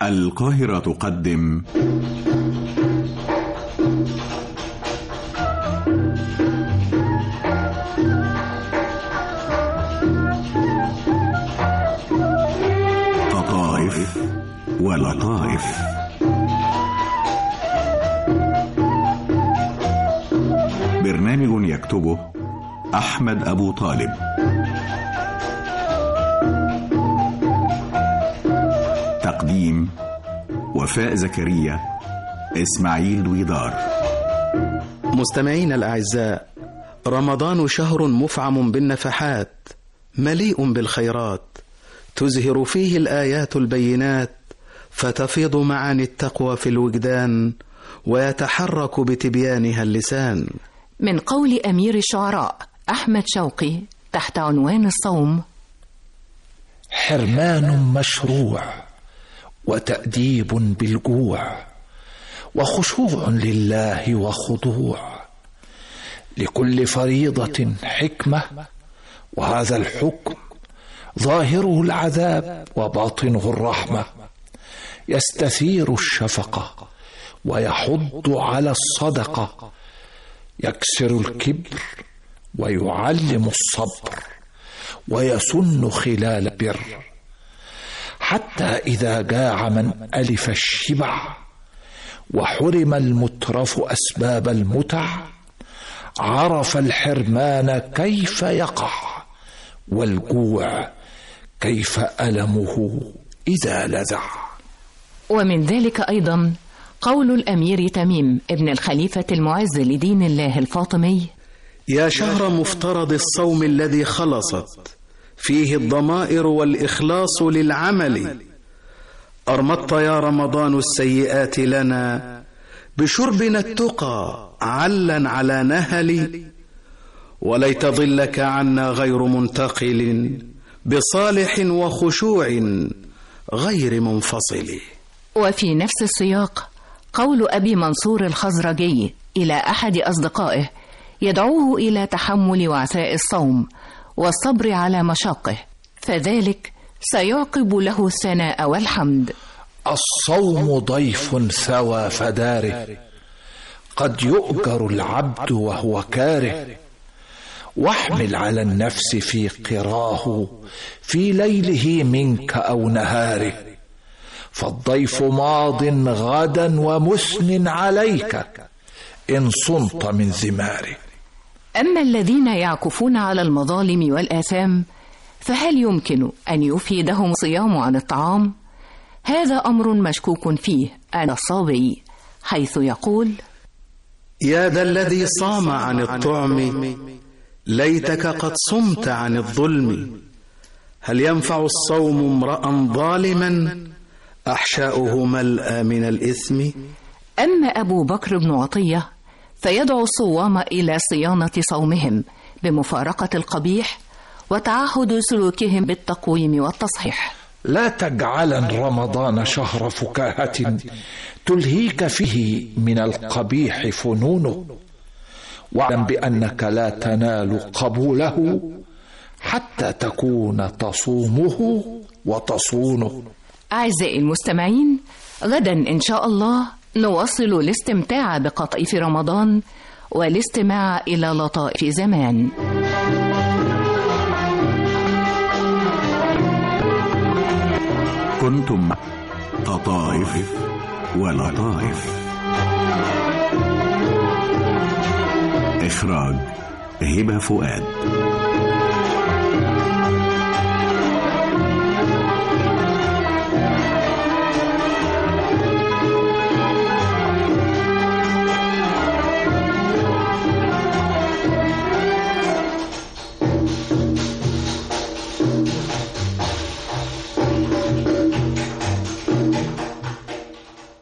القاهرة تقدم قطائف ولطائف. برنامج يكتبه أحمد أبو طالب، تقديم وفاء زكريا، إسماعيل دويدار. مستمعين الأعزاء، رمضان شهر مفعم بالنفحات، مليء بالخيرات، تزهر فيه الآيات البينات، فتفيض معاني التقوى في الوجدان، ويتحرك بتبيانها اللسان. من قول أمير الشعراء أحمد شوقي تحت عنوان الصوم: حرمان مشروع وتأديب بالجوع، وخشوع لله وخضوع، لكل فريضة حكمة، وهذا الحكم ظاهره العذاب وباطنه الرحمة، يستثير الشفقة ويحض على الصدقة، يكسر الكبر ويعلم الصبر، ويسن خلال البر، حتى إذا جاع من ألف الشبع، وحرم المترف أسباب المتع، عرف الحرمان كيف يقع، والجوع كيف ألمه إذا لذع. ومن ذلك أيضا قول الأمير تميم ابن الخليفة المعز لدين الله الفاطمي: يا شهر مفترض الصوم الذي خلصت فيه الضمائر والإخلاص للعمل، أرمضت يا رمضان السيئات لنا، بشربنا التقى علا على نهل، وليت ظلك عنا غير منتقل، بصالح وخشوع غير منفصل. وفي نفس السياق قول أبي منصور الخزرجي إلى أحد أصدقائه يدعوه إلى تحمل وعثاء الصوم والصبر على مشاقه، فذلك سيعقب له الثناء والحمد. الصوم ضيف ثوى فداره، قد يؤجر العبد وهو كاره، واحمل على النفس في قراه، في ليله منك أو نهاره، فالضيف ماض غدا ومثن عليك، إن صنت من ذماره. أما الذين يعكفون على المظالم والآثام، فهل يمكن أن يفيدهم الصيام عن الطعام؟ هذا أمر مشكوك فيه عن الصابي، حيث يقول: يا ذا الذي صام عن الطعم، ليتك قد صمت عن الظلم، هل ينفع الصوم امرأ ظالما، أحشاؤه ملأى من الإثم؟ أما أبو بكر بن عطية فيدعو الصوام إلى صيانة صومهم بمفارقة القبيح وتعهد سلوكهم بالتقويم والتصحيح. لا تجعلن رمضان شهر فكاهة تلهيك فيه من القبيح فنونه، واعلم بأنك لا تنال قبوله حتى تكون تصومه وتصونه. أعزائي المستمعين، غدا إن شاء الله نواصل الاستمتاع بقطائف رمضان والاستماع إلى لطائف زمان. كنتم قطائف ولطائف. إخراج هبة فؤاد.